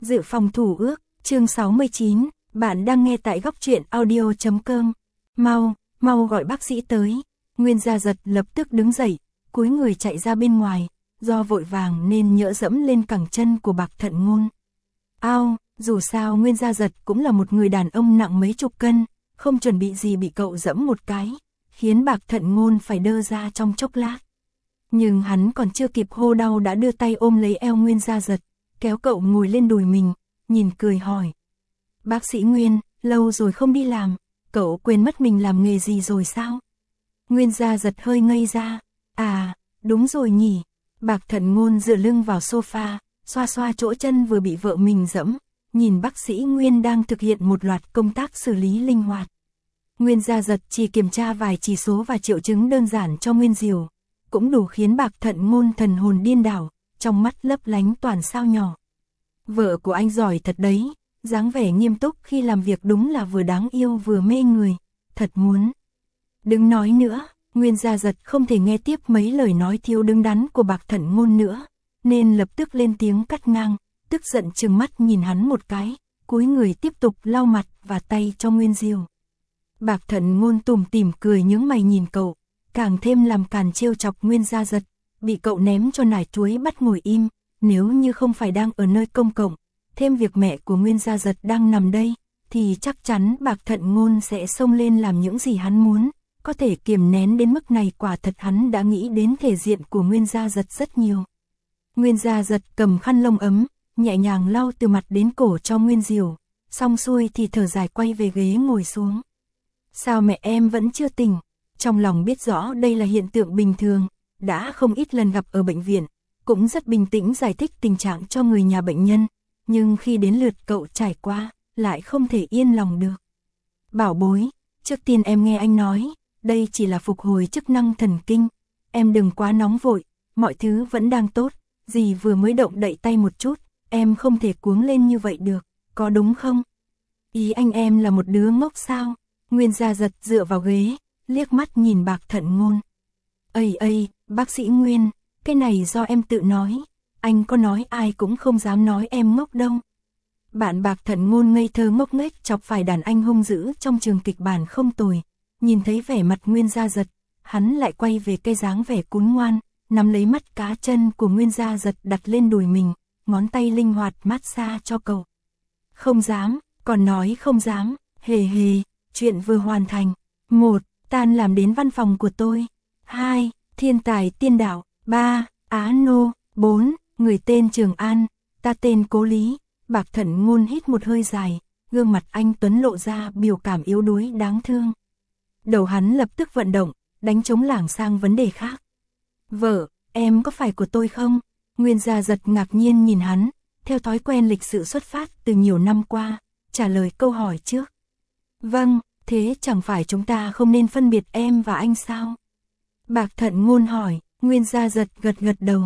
Dự phòng thủ ước, chương 69, bạn đang nghe tại góc truyện audio.com. Mau gọi bác sĩ tới. Nguyên Gia Giật lập tức đứng dậy, cúi người chạy ra bên ngoài, do vội vàng nên nhỡ dẫm lên cẳng chân của Bạc Thận Ngôn. Dù sao Nguyên Gia Giật cũng là một người đàn ông nặng mấy chục cân, không chuẩn bị gì bị cậu dẫm một cái, khiến Bạc Thận Ngôn phải đơ ra trong chốc lát. Nhưng hắn còn chưa kịp hô đau đã đưa tay ôm lấy eo Nguyên Gia Giật, kéo cậu ngồi lên đùi mình, nhìn cười hỏi. Bác sĩ Nguyên, lâu rồi không đi làm, cậu quên mất mình làm nghề gì rồi sao? Nguyên Gia Giật hơi ngây ra, đúng rồi nhỉ. Bạc Thận Ngôn dựa lưng vào sofa, xoa xoa chỗ chân vừa bị vợ mình dẫm, nhìn bác sĩ Nguyên đang thực hiện một loạt công tác xử lý linh hoạt. Nguyên Gia Giật chỉ kiểm tra vài chỉ số và triệu chứng đơn giản cho Nguyên Diều, cũng đủ khiến Bạc Thận Ngôn thần hồn điên đảo, trong mắt lấp lánh toàn sao nhỏ. Vợ của anh giỏi thật đấy, dáng vẻ nghiêm túc khi làm việc đúng là vừa đáng yêu vừa mê người, thật muốn. Đừng nói nữa, Nguyên Gia Giật không thể nghe tiếp mấy lời nói thiếu đứng đắn của Bạc Thận Ngôn nữa, nên lập tức lên tiếng cắt ngang, tức giận trừng mắt nhìn hắn một cái, cúi người tiếp tục lau mặt và tay cho Nguyên Diều. Bạc Thận Ngôn tủm tỉm cười nhướng mày nhìn cậu, càng thêm làm càn trêu chọc Nguyên Gia Giật, bị cậu ném cho nải chuối bắt ngồi im, nếu như không phải đang ở nơi công cộng, thêm việc mẹ của Nguyên Gia Giật đang nằm đây, thì chắc chắn Bạc Thận Ngôn sẽ xông lên làm những gì hắn muốn, có thể kiềm nén đến mức này quả thật hắn đã nghĩ đến thể diện của Nguyên Gia Giật rất nhiều. Nguyên Gia Giật cầm khăn lông ấm, nhẹ nhàng lau từ mặt đến cổ cho Nguyên Diều, xong xuôi thì thở dài quay về ghế ngồi xuống. Sao mẹ em vẫn chưa tỉnh? Trong lòng biết rõ đây là hiện tượng bình thường, đã không ít lần gặp ở bệnh viện, cũng rất bình tĩnh giải thích tình trạng cho người nhà bệnh nhân, nhưng khi đến lượt cậu trải qua, lại không thể yên lòng được. Bảo bối, trước tiên em nghe anh nói, đây chỉ là phục hồi chức năng thần kinh, em đừng quá nóng vội, mọi thứ vẫn đang tốt, dì vừa mới động đậy tay một chút, em không thể cuống lên như vậy được, có đúng không? Ý anh em là một đứa ngốc sao? Nguyên Gia Giật dựa vào ghế, liếc mắt nhìn Bạc Thận Ngôn. Bác sĩ Nguyên, cái này do em tự nói, anh có nói ai cũng không dám nói em ngốc đâu. Bạn Bạc Thận Ngôn ngây thơ ngốc nghếch chọc phải đàn anh hung dữ trong trường kịch bản không tồi, nhìn thấy vẻ mặt Nguyên Gia Giật, hắn lại quay về cái dáng vẻ cún ngoan, nắm lấy mắt cá chân của Nguyên Gia Giật đặt lên đùi mình, ngón tay linh hoạt massage cho cậu. Không dám, còn nói không dám, hề, chuyện vừa hoàn thành. 1. Tan làm đến văn phòng của tôi. 2. Thiên tài tiên đạo. 3. Á Nô. 4. Người tên Trường An, ta tên Cố Lý. Bạc Thận Ngôn hít một hơi dài, gương mặt anh tuấn lộ ra biểu cảm yếu đuối đáng thương. Đầu hắn lập tức vận động, đánh trống lảng sang vấn đề khác. Vợ, em có phải của tôi không? Nguyên Gia Giật ngạc nhiên nhìn hắn, theo thói quen lịch sự xuất phát từ nhiều năm qua, trả lời câu hỏi trước. Vâng, thế chẳng phải chúng ta không nên phân biệt em và anh sao? Bạc Thận Ngôn hỏi. Nguyên Gia Giật gật đầu.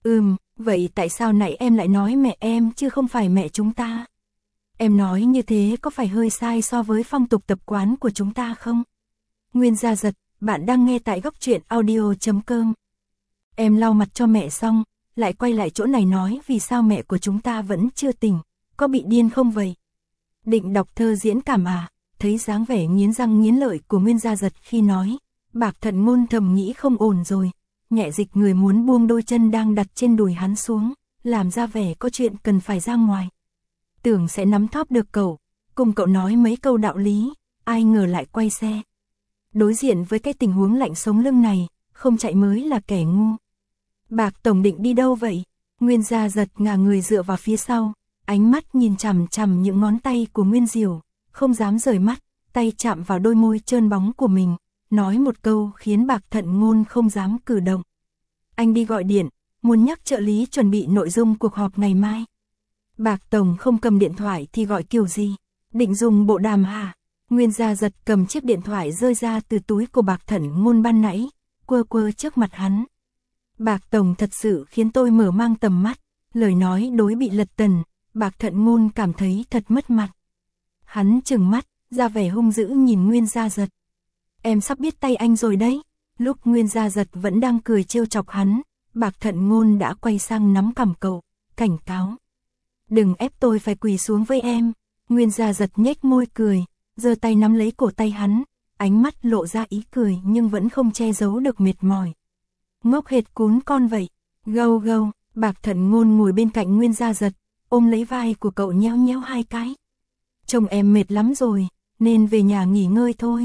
Vậy tại sao nãy em lại nói mẹ em chứ không phải mẹ chúng ta? Em nói như thế có phải hơi sai so với phong tục tập quán của chúng ta không? Nguyên Gia Giật, bạn đang nghe tại góc truyện audio.com. Em lau mặt cho mẹ xong, lại quay lại chỗ này nói vì sao mẹ của chúng ta vẫn chưa tỉnh, có bị điên không vậy? Định đọc thơ diễn cảm à? Thấy dáng vẻ nghiến răng nghiến lợi của Nguyên Gia Giật khi nói, Bạc Thận Ngôn thầm nghĩ không ổn rồi, nhẹ dịch người muốn buông đôi chân đang đặt trên đùi hắn xuống, làm ra vẻ có chuyện cần phải ra ngoài. Tưởng sẽ nắm thóp được cậu, cùng cậu nói mấy câu đạo lý, ai ngờ lại quay xe. Đối diện với cái tình huống lạnh sống lưng này, không chạy mới là kẻ ngu. Bạc Tổng định đi đâu vậy? Nguyên Gia Giật ngả người dựa vào phía sau, ánh mắt nhìn chằm chằm những ngón tay của Nguyên Diều, không dám rời mắt, tay chạm vào đôi môi trơn bóng của mình, nói một câu khiến Bạc Thận Ngôn không dám cử động. Anh đi gọi điện, muốn nhắc trợ lý chuẩn bị nội dung cuộc họp ngày mai. Bạc Tổng không cầm điện thoại thì gọi kiểu gì? Định dùng bộ đàm hả? Nguyên Gia Giật cầm chiếc điện thoại rơi ra từ túi của Bạc Thận Ngôn ban nãy, quơ trước mặt hắn. Bạc Tổng thật sự khiến tôi mở mang tầm mắt, lời nói đối bị lật tần, Bạc Thận Ngôn cảm thấy thật mất mặt. Hắn trừng mắt, ra vẻ hung dữ nhìn Nguyên Gia Giật. Em sắp biết tay anh rồi đấy. Lúc Nguyên Gia Giật vẫn đang cười trêu chọc hắn, Bạc Thận Ngôn đã quay sang nắm cằm cậu, cảnh cáo. Đừng ép tôi phải quỳ xuống với em. Nguyên Gia Giật nhếch môi cười, giơ tay nắm lấy cổ tay hắn, ánh mắt lộ ra ý cười nhưng vẫn không che giấu được mệt mỏi. Ngốc hệt cún con vậy. Gâu gâu, Bạc Thận Ngôn ngồi bên cạnh Nguyên Gia Giật, ôm lấy vai của cậu nhéo nhéo hai cái. Chồng em mệt lắm rồi, nên về nhà nghỉ ngơi thôi.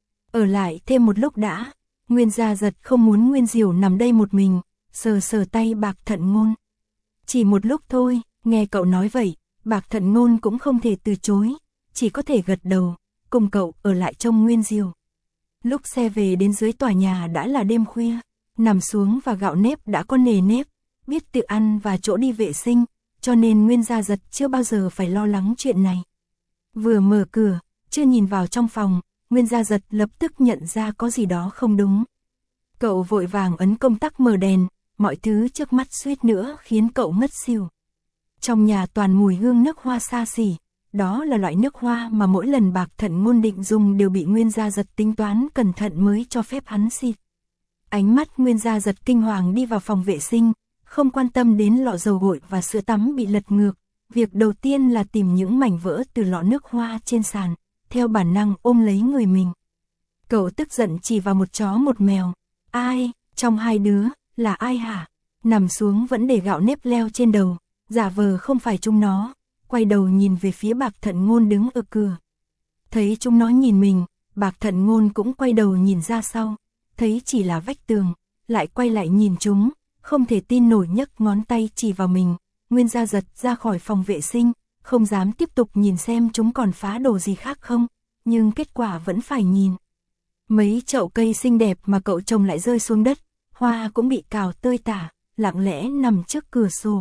Ở lại thêm một lúc đã. Nguyên Gia Giật không muốn Nguyên Diểu nằm đây một mình, sờ sờ tay Bạc Thận Ngôn. Chỉ một lúc thôi. Nghe cậu nói vậy, Bạc Thận Ngôn cũng không thể từ chối, chỉ có thể gật đầu, cùng cậu ở lại trông Nguyên Diều. Lúc xe về đến dưới tòa nhà đã là đêm khuya, nằm xuống và gạo nếp đã có nề nếp, biết tự ăn và chỗ đi vệ sinh, cho nên Nguyên Gia Giật chưa bao giờ phải lo lắng chuyện này. Vừa mở cửa, chưa nhìn vào trong phòng, Nguyên Gia Giật lập tức nhận ra có gì đó không đúng. Cậu vội vàng ấn công tắc mở đèn, mọi thứ trước mắt suýt nữa khiến cậu ngất xỉu. Trong nhà toàn mùi hương nước hoa xa xỉ, đó là loại nước hoa mà mỗi lần Bạc Thận Ngôn định dùng đều bị Nguyên Gia Giật tính toán cẩn thận mới cho phép hắn xịt. Ánh mắt Nguyên Gia Giật kinh hoàng đi vào phòng vệ sinh, không quan tâm đến lọ dầu gội và sữa tắm bị lật ngược. Việc đầu tiên là tìm những mảnh vỡ từ lọ nước hoa trên sàn, theo bản năng ôm lấy người mình. Cậu tức giận chỉ vào một chó một mèo. Ai, trong hai đứa, là ai hả? Nằm xuống vẫn để gạo nếp leo trên đầu, giả vờ không phải chúng nó, quay đầu nhìn về phía Bạc Thận Ngôn đứng ở cửa. Thấy chúng nó nhìn mình, Bạc Thận Ngôn cũng quay đầu nhìn ra sau, thấy chỉ là vách tường, lại quay lại nhìn chúng, không thể tin nổi nhấc ngón tay chỉ vào mình. Nguyên Gia Giật ra khỏi phòng vệ sinh, không dám tiếp tục nhìn xem chúng còn phá đồ gì khác không, nhưng kết quả vẫn phải nhìn. Mấy chậu cây xinh đẹp mà cậu trồng lại rơi xuống đất, hoa cũng bị cào tơi tả, lặng lẽ nằm trước cửa sổ.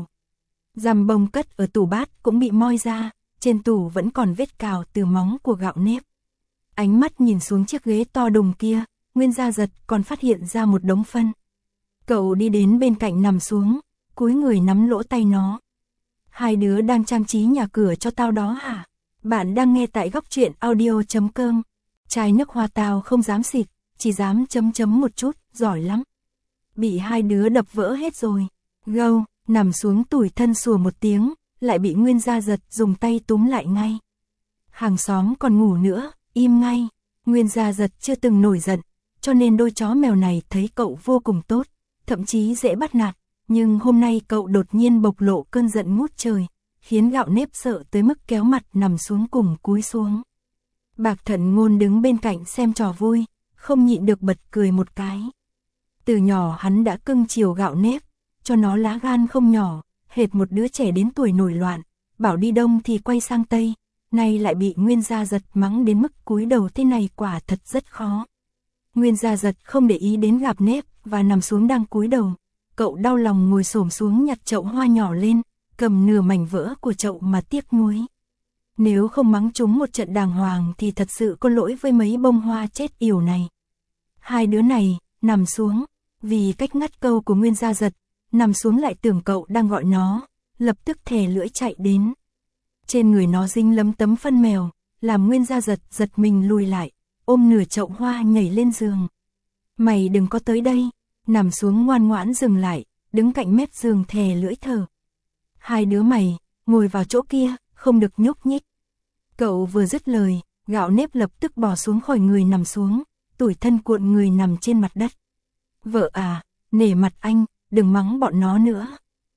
Rằm bông cất ở tủ bát cũng bị moi ra, trên tủ vẫn còn vết cào từ móng của gạo nếp. Ánh mắt nhìn xuống chiếc ghế to đùng kia, Nguyên Gia Giật còn phát hiện ra một đống phân. Cậu đi đến bên cạnh nằm xuống, cúi người nắm lỗ tay nó. Hai đứa đang trang trí nhà cửa cho tao đó hả? Bạn đang nghe tại Góc Truyện Audio.com. Chai nước hoa tao không dám xịt, chỉ dám chấm một chút, giỏi lắm. Bị hai đứa đập vỡ hết rồi. Gâu, nằm xuống tủi thân sủa một tiếng, lại bị Nguyên Gia Giật dùng tay túm lại ngay. Hàng xóm còn ngủ nữa, im ngay. Nguyên Gia Giật chưa từng nổi giận, cho nên đôi chó mèo này thấy cậu vô cùng tốt, thậm chí dễ bắt nạt. Nhưng hôm nay cậu đột nhiên bộc lộ cơn giận ngút trời, khiến gạo nếp sợ tới mức kéo mặt nằm xuống cùng cúi xuống. Bạc Thận Ngôn đứng bên cạnh xem trò vui, không nhịn được bật cười một cái. Từ nhỏ hắn đã cưng chiều gạo nếp, cho nó lá gan không nhỏ, hệt một đứa trẻ đến tuổi nổi loạn, bảo đi đông thì quay sang tây, nay lại bị Nguyên Gia Giật mắng đến mức cúi đầu thế này quả thật rất khó. Nguyên Gia Giật không để ý đến gạo nếp và nằm xuống đang cúi đầu. Cậu đau lòng ngồi xổm xuống nhặt chậu hoa nhỏ lên, cầm nửa mảnh vỡ của chậu mà tiếc nuối. Nếu không mắng chúng một trận đàng hoàng thì thật sự có lỗi với mấy bông hoa chết yểu này. Hai đứa này, nằm xuống, vì cách ngắt câu của Nguyên Gia Giật, nằm xuống lại tưởng cậu đang gọi nó, lập tức thè lưỡi chạy đến. Trên người nó dính lấm tấm phân mèo, làm Nguyên Gia Giật giật mình lùi lại, ôm nửa chậu hoa nhảy lên giường. Mày đừng có tới đây. Nằm xuống ngoan ngoãn dừng lại, đứng cạnh mép giường thè lưỡi thở. Hai đứa mày, ngồi vào chỗ kia, không được nhúc nhích. Cậu vừa dứt lời, gạo nếp lập tức bò xuống khỏi người nằm xuống, tủi thân cuộn người nằm trên mặt đất. Vợ à, nể mặt anh, đừng mắng bọn nó nữa.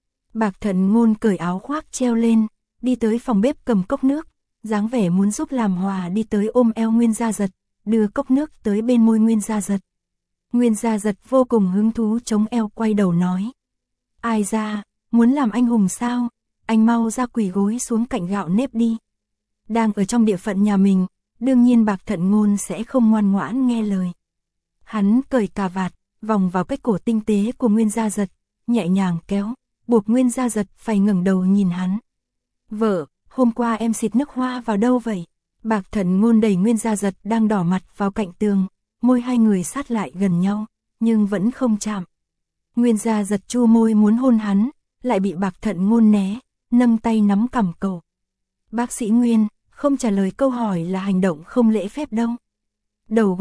Bạc Thận Ngôn cởi áo khoác treo lên, đi tới phòng bếp cầm cốc nước, dáng vẻ muốn giúp làm hòa đi tới ôm eo Nguyên Gia Giật, đưa cốc nước tới bên môi Nguyên Gia Giật. Nguyên Gia Giật vô cùng hứng thú chống eo quay đầu nói. Ai ra, muốn làm anh hùng sao? Anh mau ra quỳ gối xuống cạnh gạo nếp đi. Đang ở trong địa phận nhà mình, đương nhiên Bạc Thận Ngôn sẽ không ngoan ngoãn nghe lời. Hắn cởi cà vạt, vòng vào cái cổ tinh tế của Nguyên Gia Giật, nhẹ nhàng kéo, buộc Nguyên Gia Giật phải ngẩng đầu nhìn hắn. Vợ, hôm qua em xịt nước hoa vào đâu vậy? Bạc Thận Ngôn đẩy Nguyên Gia Giật đang đỏ mặt vào cạnh tường. Môi hai người sát lại gần nhau, nhưng vẫn không chạm. Nguyên Gia Giật chu môi muốn hôn hắn, lại bị Bạc Thận Ngôn né, nâng tay nắm cằm cậu. Bác sĩ Nguyên, không trả lời câu hỏi là hành động không lễ phép đâu. Đầu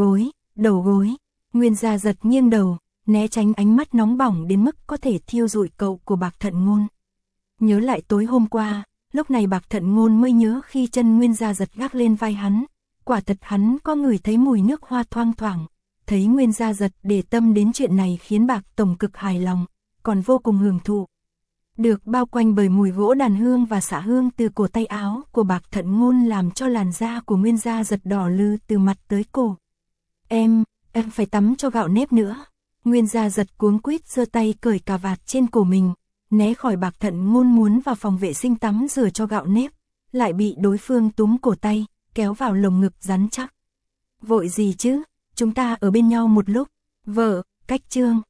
gối, Nguyên Gia Giật nghiêng đầu, né tránh ánh mắt nóng bỏng đến mức có thể thiêu rụi cậu của Bạc Thận Ngôn. Nhớ lại tối hôm qua, Lúc này Bạc Thận Ngôn mới nhớ khi chân Nguyên Gia Giật gác lên vai hắn, quả thật hắn có ngửi thấy mùi nước hoa thoang thoảng, thấy Nguyên Gia Giật để tâm đến chuyện này khiến Bạc Tổng cực hài lòng, còn vô cùng hưởng thụ. Được bao quanh bởi mùi gỗ đàn hương và xạ hương từ cổ tay áo của Bạc Thận Ngôn làm cho làn da của Nguyên Gia Giật đỏ lừ từ mặt tới cổ. Em phải tắm cho gạo nếp nữa. Nguyên Gia Giật cuống quýt giơ tay cởi cà vạt trên cổ mình, né khỏi Bạc Thận Ngôn muốn vào phòng vệ sinh tắm rửa cho gạo nếp, lại bị đối phương túm cổ tay, kéo vào lồng ngực rắn chắc. Vội gì chứ, chúng ta ở bên nhau một lúc. Vợ, cách chương.